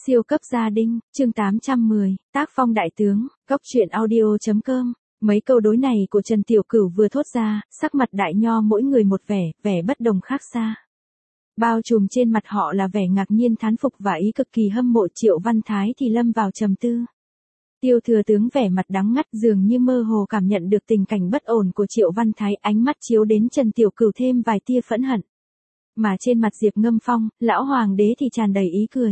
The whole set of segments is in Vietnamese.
Siêu cấp gia đình, chương 810, tác phong đại tướng, góc truyện audio.com. Mấy câu đối này của Trần Tiểu Cửu vừa thốt ra, sắc mặt đại nho mỗi người một vẻ bất đồng khác xa. Bao trùm trên mặt họ là vẻ ngạc nhiên thán phục và ý cực kỳ hâm mộ. Triệu Văn Thái thì lâm vào trầm tư. Tiêu thừa tướng vẻ mặt đắng ngắt, dường như mơ hồ cảm nhận được tình cảnh bất ổn của Triệu Văn Thái, ánh mắt chiếu đến Trần Tiểu Cửu thêm vài tia phẫn hận. Mà trên mặt Diệp Ngâm Phong, lão hoàng đế thì tràn đầy ý cười.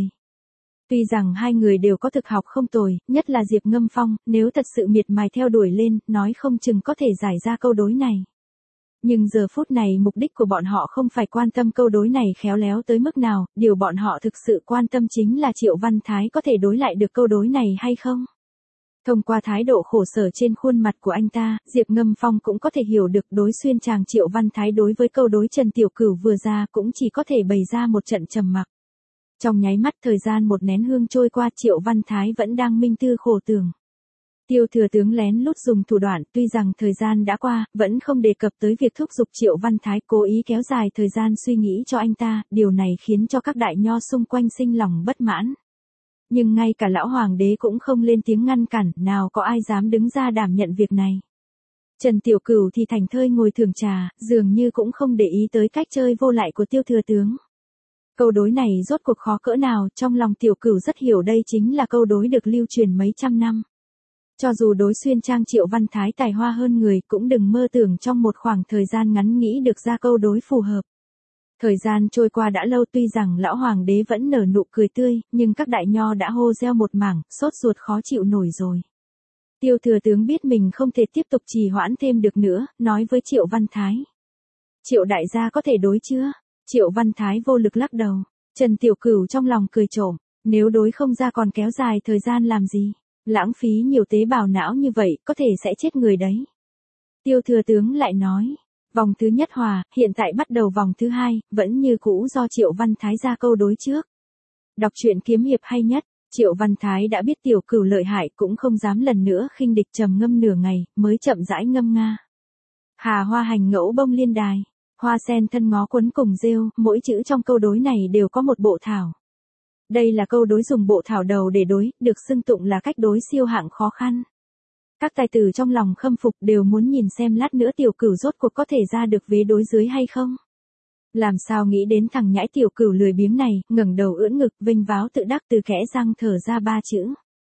Tuy rằng hai người đều có thực học không tồi, nhất là Diệp Ngâm Phong, nếu thật sự miệt mài theo đuổi lên, nói không chừng có thể giải ra câu đối này. Nhưng giờ phút này mục đích của bọn họ không phải quan tâm câu đối này khéo léo tới mức nào, điều bọn họ thực sự quan tâm chính là Triệu Văn Thái có thể đối lại được câu đối này hay không. Thông qua thái độ khổ sở trên khuôn mặt của anh ta, Diệp Ngâm Phong cũng có thể hiểu được đối xuyên chàng Triệu Văn Thái đối với câu đối Trần Tiểu Cửu vừa ra cũng chỉ có thể bày ra một trận trầm mặc. Trong nháy mắt thời gian một nén hương trôi qua, Triệu Văn Thái vẫn đang minh tư khổ tưởng. Tiêu thừa tướng lén lút dùng thủ đoạn, tuy rằng thời gian đã qua, vẫn không đề cập tới việc thúc giục Triệu Văn Thái, cố ý kéo dài thời gian suy nghĩ cho anh ta, điều này khiến cho các đại nho xung quanh sinh lòng bất mãn. Nhưng ngay cả lão hoàng đế cũng không lên tiếng ngăn cản, nào có ai dám đứng ra đảm nhận việc này. Trần Tiểu Cửu thì thành thơi ngồi thưởng trà, dường như cũng không để ý tới cách chơi vô lại của tiêu thừa tướng. Câu đối này rốt cuộc khó cỡ nào, trong lòng Tiểu Cửu rất hiểu đây chính là câu đối được lưu truyền mấy trăm năm. Cho dù đối xuyên trang Triệu Văn Thái tài hoa hơn người, cũng đừng mơ tưởng trong một khoảng thời gian ngắn nghĩ được ra câu đối phù hợp. Thời gian trôi qua đã lâu, tuy rằng lão hoàng đế vẫn nở nụ cười tươi, nhưng các đại nho đã hô reo một mảng, sốt ruột khó chịu nổi rồi. Tiêu thừa tướng biết mình không thể tiếp tục trì hoãn thêm được nữa, nói với Triệu Văn Thái. Triệu đại gia có thể đối chưa? Triệu Văn Thái vô lực lắc đầu. Trần Tiểu Cửu trong lòng cười trộm, nếu đối không ra còn kéo dài thời gian làm gì? Lãng phí nhiều tế bào não như vậy, có thể sẽ chết người đấy. Tiêu thừa tướng lại nói, vòng thứ nhất hòa, hiện tại bắt đầu vòng thứ hai, vẫn như cũ do Triệu Văn Thái ra câu đối trước. Đọc truyện kiếm hiệp hay nhất, Triệu Văn Thái đã biết Tiểu Cửu lợi hại, cũng không dám lần nữa khinh địch, trầm ngâm nửa ngày, mới chậm rãi ngâm nga. Hà hoa hành ngẫu bông liên đài, hoa sen thân ngó quấn cùng rêu, mỗi chữ trong câu đối này đều có một bộ thảo. Đây là câu đối dùng bộ thảo đầu để đối, được xưng tụng là cách đối siêu hạng khó khăn. Các tài tử trong lòng khâm phục đều muốn nhìn xem lát nữa Tiểu Cửu rốt cuộc có thể ra được vế đối dưới hay không. Làm sao nghĩ đến thằng nhãi Tiểu Cửu lười biếng này, ngẩng đầu ưỡn ngực, vênh váo tự đắc, từ kẽ răng thở ra ba chữ.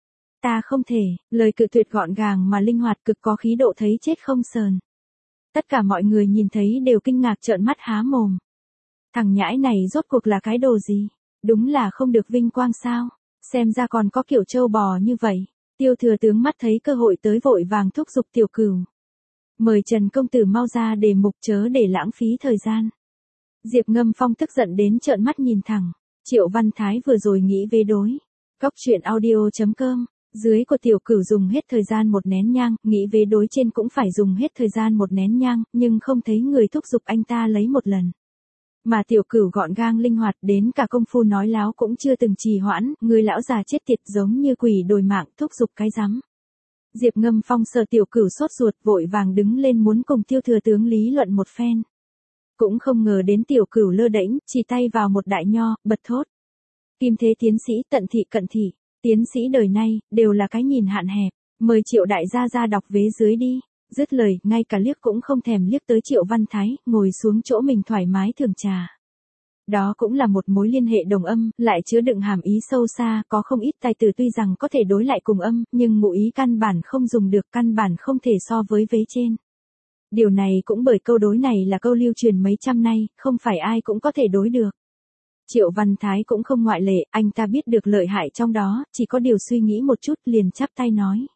Ta không thể, lời cự tuyệt gọn gàng mà linh hoạt, cực có khí độ thấy chết không sờn. Tất cả mọi người nhìn thấy đều kinh ngạc trợn mắt há mồm. Thằng nhãi này rốt cuộc là cái đồ gì? Đúng là không được vinh quang sao? Xem ra còn có kiểu trâu bò như vậy. Tiêu thừa tướng mắt thấy cơ hội tới vội vàng thúc giục Tiểu Cửu. Mời Trần công tử mau ra đề mục, chớ để lãng phí thời gian. Diệp Ngâm Phong tức giận đến trợn mắt nhìn thẳng. Triệu Văn Thái vừa rồi nghĩ vế đối. Góc truyện audio.com. Dưới của Tiểu Cửu dùng hết thời gian một nén nhang, nghĩ vế đối trên cũng phải dùng hết thời gian một nén nhang, nhưng không thấy người thúc giục anh ta lấy một lần. Mà Tiểu Cửu gọn gàng linh hoạt, đến cả công phu nói láo cũng chưa từng trì hoãn, người lão già chết tiệt giống như quỷ đồi mạng, thúc giục cái rắm. Diệp Ngâm Phong sợ Tiểu Cửu sốt ruột, vội vàng đứng lên muốn cùng tiêu thừa tướng lý luận một phen. Cũng không ngờ đến Tiểu Cửu lơ đễnh, chỉ tay vào một đại nho, bật thốt. Kim thế tiến sĩ, tận thị cận thị, tiến sĩ đời nay, đều là cái nhìn hạn hẹp, mời Triệu đại gia ra đọc vế dưới đi. Dứt lời, ngay cả liếc cũng không thèm liếc tới Triệu Văn Thái, ngồi xuống chỗ mình thoải mái thưởng trà. Đó cũng là một mối liên hệ đồng âm, lại chứa đựng hàm ý sâu xa, có không ít tài tử tuy rằng có thể đối lại cùng âm, nhưng ngụ ý căn bản không dùng được, căn bản không thể so với vế trên. Điều này cũng bởi câu đối này là câu lưu truyền mấy trăm nay, không phải ai cũng có thể đối được. Triệu Văn Thái cũng không ngoại lệ, anh ta biết được lợi hại trong đó, chỉ có điều suy nghĩ một chút liền chắp tay nói.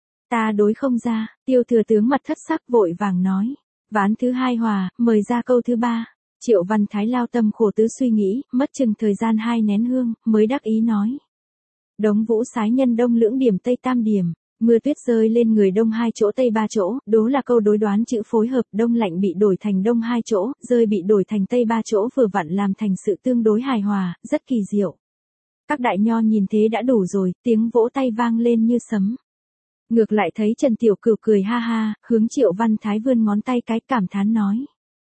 Ta đối không ra. Tiêu thừa tướng mặt thất sắc vội vàng nói. Ván thứ hai hòa, mời ra câu thứ ba. Triệu Văn Thái lao tâm khổ tứ suy nghĩ, mất chừng thời gian 2 nén hương, mới đắc ý nói. Đống vũ sái nhân đông lưỡng điểm tây tam điểm, mưa tuyết rơi lên người đông 2 chỗ tây 3 chỗ, đố là câu đối đoán chữ phối hợp, đông lạnh bị đổi thành đông 2 chỗ, rơi bị đổi thành tây 3 chỗ, vừa vặn làm thành sự tương đối hài hòa, rất kỳ diệu. Các đại nho nhìn thế đã đủ rồi, tiếng vỗ tay vang lên như sấm. Ngược lại thấy Trần Tiểu Cửu cười ha ha, hướng Triệu Văn Thái vươn ngón tay cái, cảm thán nói.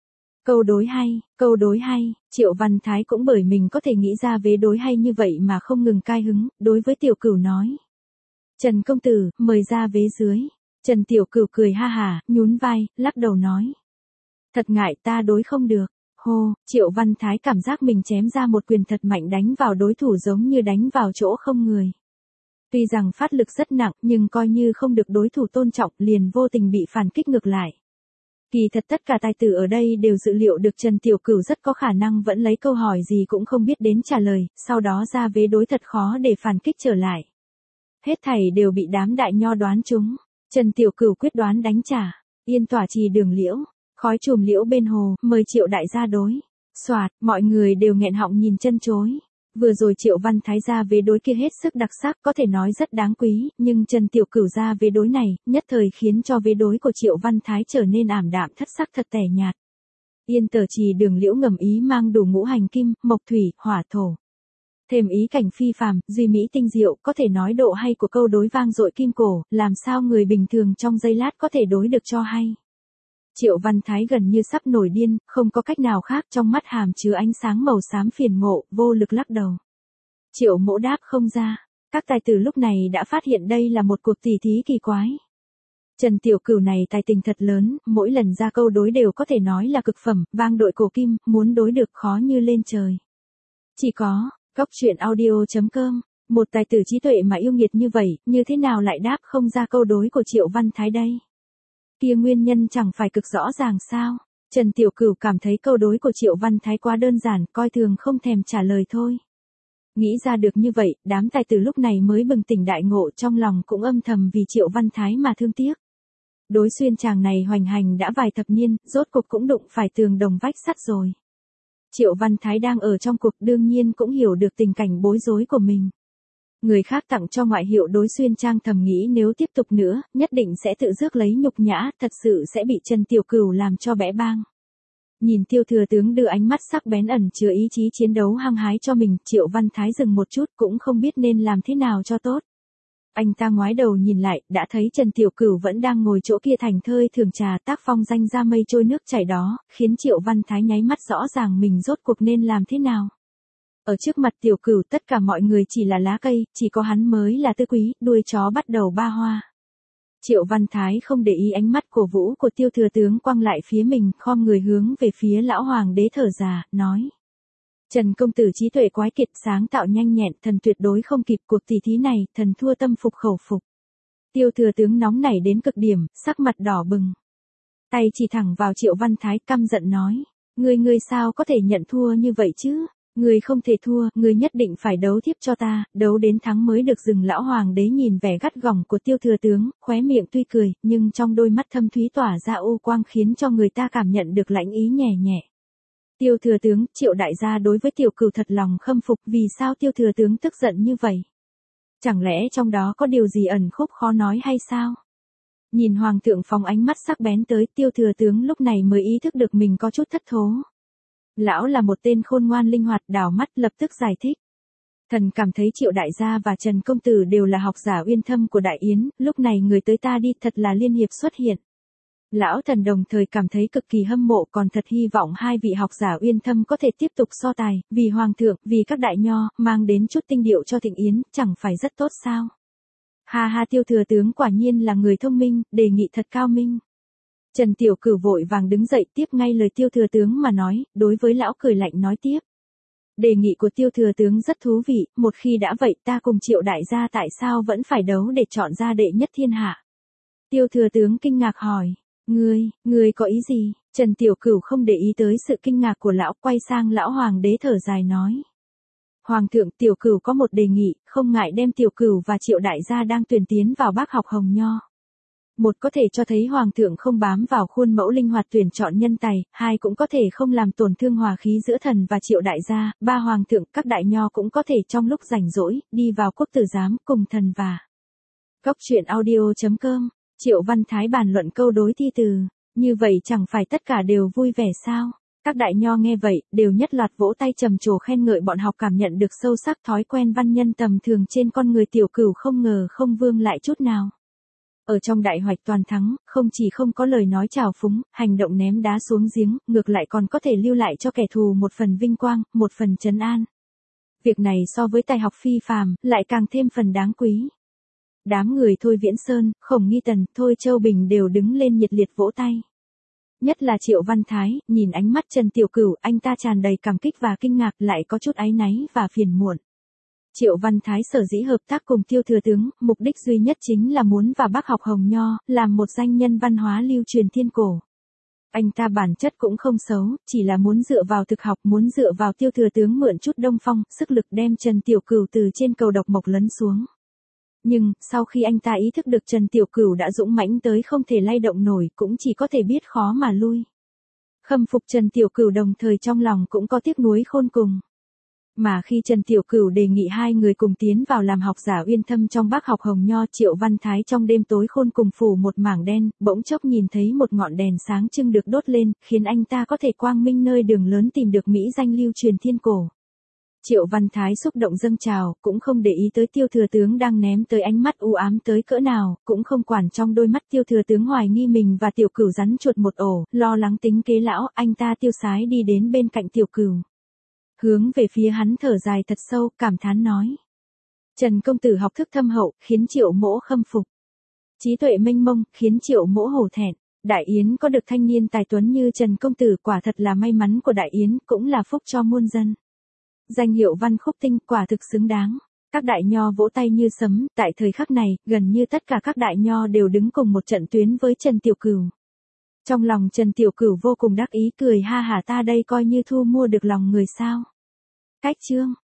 Câu đối hay, Triệu Văn Thái cũng bởi mình có thể nghĩ ra vế đối hay như vậy mà không ngừng cai hứng, đối với Tiểu Cửu nói. Trần công tử, mời ra vế dưới. Trần Tiểu Cửu cười ha hả, nhún vai, lắc đầu nói. Thật ngại ta đối không được. Hô, Triệu Văn Thái cảm giác mình chém ra một quyền thật mạnh đánh vào đối thủ giống như đánh vào chỗ không người. Tuy rằng phát lực rất nặng nhưng coi như không được đối thủ tôn trọng liền vô tình bị phản kích ngược lại. Kỳ thật tất cả tài tử ở đây đều dự liệu được Trần Tiểu Cửu rất có khả năng vẫn lấy câu hỏi gì cũng không biết đến trả lời, sau đó ra vế đối thật khó để phản kích trở lại. Hết thảy đều bị đám đại nho đoán trúng. Trần Tiểu Cửu quyết đoán đánh trả. Yên tỏa trì đường liễu, khói chùm liễu bên hồ, mời Triệu đại gia đối. Soạt, mọi người đều nghẹn họng nhìn chân chối. Vừa rồi Triệu Văn Thái ra vế đối kia hết sức đặc sắc có thể nói rất đáng quý, nhưng Trần Tiểu Cửu ra vế đối này, nhất thời khiến cho vế đối của Triệu Văn Thái trở nên ảm đạm thất sắc thật tẻ nhạt. Yên tở trì đường liễu ngầm ý mang đủ ngũ hành kim, mộc thủy, hỏa thổ. Thêm ý cảnh phi phàm, duy mỹ tinh diệu, có thể nói độ hay của câu đối vang dội kim cổ, làm sao người bình thường trong giây lát có thể đối được cho hay. Triệu Văn Thái gần như sắp nổi điên, không có cách nào khác, trong mắt hàm chứa ánh sáng màu xám phiền ngộ, vô lực lắc đầu. Triệu Mỗ đáp không ra. Các tài tử lúc này đã phát hiện đây là một cuộc tỉ thí kỳ quái. Trần Tiểu Cửu này tài tình thật lớn, mỗi lần ra câu đối đều có thể nói là cực phẩm, vang đội cổ kim, muốn đối được khó như lên trời. Chỉ có, Góc truyện audio.com, một tài tử trí tuệ mà yêu nghiệt như vậy, như thế nào lại đáp không ra câu đối của Triệu Văn Thái đây? Kia nguyên nhân chẳng phải cực rõ ràng sao? Trần Tiểu Cửu cảm thấy câu đối của Triệu Văn Thái quá đơn giản, coi thường không thèm trả lời thôi. Nghĩ ra được như vậy, đám tài tử lúc này mới bừng tỉnh đại ngộ, trong lòng cũng âm thầm vì Triệu Văn Thái mà thương tiếc. Đối xuyên chàng này hoành hành đã vài thập niên, rốt cuộc cũng đụng phải tường đồng vách sắt rồi. Triệu Văn Thái đang ở trong cuộc đương nhiên cũng hiểu được tình cảnh bối rối của mình. Người khác tặng cho ngoại hiệu đối xuyên trang thầm nghĩ nếu tiếp tục nữa, nhất định sẽ tự rước lấy nhục nhã, thật sự sẽ bị Trần Tiểu Cửu làm cho bẽ bang. Nhìn Tiêu thừa tướng đưa ánh mắt sắc bén ẩn chứa ý chí chiến đấu hăng hái cho mình, Triệu Văn Thái dừng một chút cũng không biết nên làm thế nào cho tốt. Anh ta ngoái đầu nhìn lại, đã thấy Trần Tiểu Cửu vẫn đang ngồi chỗ kia thành thơi thường trà tác phong danh ra mây trôi nước chảy đó, khiến Triệu Văn Thái nháy mắt rõ ràng mình rốt cuộc nên làm thế nào. Ở trước mặt Tiểu Cửu tất cả mọi người chỉ là lá cây, chỉ có hắn mới là tứ quý, đuôi chó bắt đầu ba hoa. Triệu Văn Thái không để ý ánh mắt cổ vũ của Tiêu thừa tướng quăng lại phía mình, khom người hướng về phía lão hoàng đế thở già, nói. Trần công tử trí tuệ quái kiệt, sáng tạo nhanh nhẹn, thần tuyệt đối không kịp cuộc tỷ thí này, thần thua tâm phục khẩu phục. Tiêu thừa tướng nóng nảy đến cực điểm, sắc mặt đỏ bừng. Tay chỉ thẳng vào Triệu Văn Thái, căm giận nói. Ngươi sao có thể nhận thua như vậy chứ? Ngươi không thể thua, ngươi nhất định phải đấu tiếp cho ta, đấu đến thắng mới được dừng. Lão hoàng đế nhìn vẻ gắt gỏng của Tiêu thừa tướng, khóe miệng tuy cười, nhưng trong đôi mắt thâm thúy tỏa ra u quang khiến cho người ta cảm nhận được lãnh ý nhẹ nhẹ. Tiêu thừa tướng, Triệu đại gia đối với Tiểu Cửu thật lòng khâm phục, vì sao Tiêu thừa tướng tức giận như vậy? Chẳng lẽ trong đó có điều gì ẩn khúc khó nói hay sao? Nhìn hoàng thượng phóng ánh mắt sắc bén tới, Tiêu thừa tướng lúc này mới ý thức được mình có chút thất thố. Lão là một tên khôn ngoan linh hoạt, đảo mắt lập tức giải thích. Thần cảm thấy Triệu đại gia và Trần công tử đều là học giả uyên thâm của Đại Yến, lúc này người tới ta đi thật là liên hiệp xuất hiện. Lão thần đồng thời cảm thấy cực kỳ hâm mộ, còn thật hy vọng hai vị học giả uyên thâm có thể tiếp tục so tài, vì hoàng thượng, vì các đại nho, mang đến chút tinh điệu cho Thịnh Yến, chẳng phải rất tốt sao? Ha ha, Tiêu thừa tướng quả nhiên là người thông minh, đề nghị thật cao minh. Trần Tiểu Cửu vội vàng đứng dậy tiếp ngay lời Tiêu thừa tướng mà nói, đối với lão cười lạnh nói tiếp. Đề nghị của Tiêu thừa tướng rất thú vị, một khi đã vậy ta cùng Triệu đại gia tại sao vẫn phải đấu để chọn ra đệ nhất thiên hạ? Tiêu thừa tướng kinh ngạc hỏi. Ngươi có ý gì? Trần Tiểu Cửu không để ý tới sự kinh ngạc của lão, quay sang lão hoàng đế thở dài nói. Hoàng thượng, Tiểu Cửu có một đề nghị, không ngại đem Tiểu Cửu và Triệu đại gia đang tuyển tiến vào bác học Hồng Nho. Một có thể cho thấy hoàng thượng không bám vào khuôn mẫu linh hoạt tuyển chọn nhân tài, hai cũng có thể không làm tổn thương hòa khí giữa thần và Triệu đại gia, ba hoàng thượng, các đại nho cũng có thể trong lúc rảnh rỗi, đi vào quốc tử giám cùng thần và. Góc truyện audio.com, Triệu Văn Thái bàn luận câu đối thi từ, như vậy chẳng phải tất cả đều vui vẻ sao? Các đại nho nghe vậy, đều nhất loạt vỗ tay trầm trồ khen ngợi bọn học cảm nhận được sâu sắc thói quen văn nhân tầm thường trên con người Tiểu Cửu không ngờ không vương lại chút nào. Ở trong đại hoạch toàn thắng, không chỉ không có lời nói trào phúng, hành động ném đá xuống giếng, ngược lại còn có thể lưu lại cho kẻ thù một phần vinh quang, một phần trấn an. Việc này so với tài học phi phàm, lại càng thêm phần đáng quý. Đám người Thôi Viễn Sơn, Khổng Nghi Tần, Thôi Châu Bình đều đứng lên nhiệt liệt vỗ tay. Nhất là Triệu Văn Thái, nhìn ánh mắt Trần Tiểu Cửu, anh ta tràn đầy cảm kích và kinh ngạc, lại có chút áy náy và phiền muộn. Triệu Văn Thái sở dĩ hợp tác cùng Tiêu thừa tướng, mục đích duy nhất chính là muốn vào Bắc học Hồng Nho, làm một danh nhân văn hóa lưu truyền thiên cổ. Anh ta bản chất cũng không xấu, chỉ là muốn dựa vào thực học, muốn dựa vào Tiêu thừa tướng mượn chút đông phong, sức lực đem Trần Tiểu Cửu từ trên cầu độc mộc lấn xuống. Nhưng, sau khi anh ta ý thức được Trần Tiểu Cửu đã dũng mãnh tới không thể lay động nổi, cũng chỉ có thể biết khó mà lui. Khâm phục Trần Tiểu Cửu đồng thời trong lòng cũng có tiếc nuối khôn cùng. Mà khi Trần Tiểu Cửu đề nghị hai người cùng tiến vào làm học giả uyên thâm trong Bắc học Hồng Nho, Triệu Văn Thái trong đêm tối khôn cùng phủ một mảng đen, bỗng chốc nhìn thấy một ngọn đèn sáng trưng được đốt lên, khiến anh ta có thể quang minh nơi đường lớn tìm được mỹ danh lưu truyền thiên cổ. Triệu Văn Thái xúc động dâng trào, cũng không để ý tới Tiêu thừa tướng đang ném tới ánh mắt u ám tới cỡ nào, cũng không quản trong đôi mắt Tiêu thừa tướng hoài nghi mình và Tiểu Cửu rắn chuột một ổ, lo lắng tính kế lão, anh ta tiêu sái đi đến bên cạnh Tiểu Cửu. Hướng về phía hắn thở dài thật sâu, cảm thán nói. Trần công tử học thức thâm hậu, khiến Triệu mỗ khâm phục. Trí tuệ mênh mông, khiến Triệu mỗ hổ thẹn. Đại Yến có được thanh niên tài tuấn như Trần công tử quả thật là may mắn của Đại Yến, cũng là phúc cho muôn dân. Danh hiệu văn khúc tinh quả thực xứng đáng. Các đại nho vỗ tay như sấm, tại thời khắc này, gần như tất cả các đại nho đều đứng cùng một trận tuyến với Trần Tiểu Cửu. Trong lòng Trần Tiểu Cửu vô cùng đắc ý cười ha hả, ta đây coi như thu mua được lòng người sao. Cách chương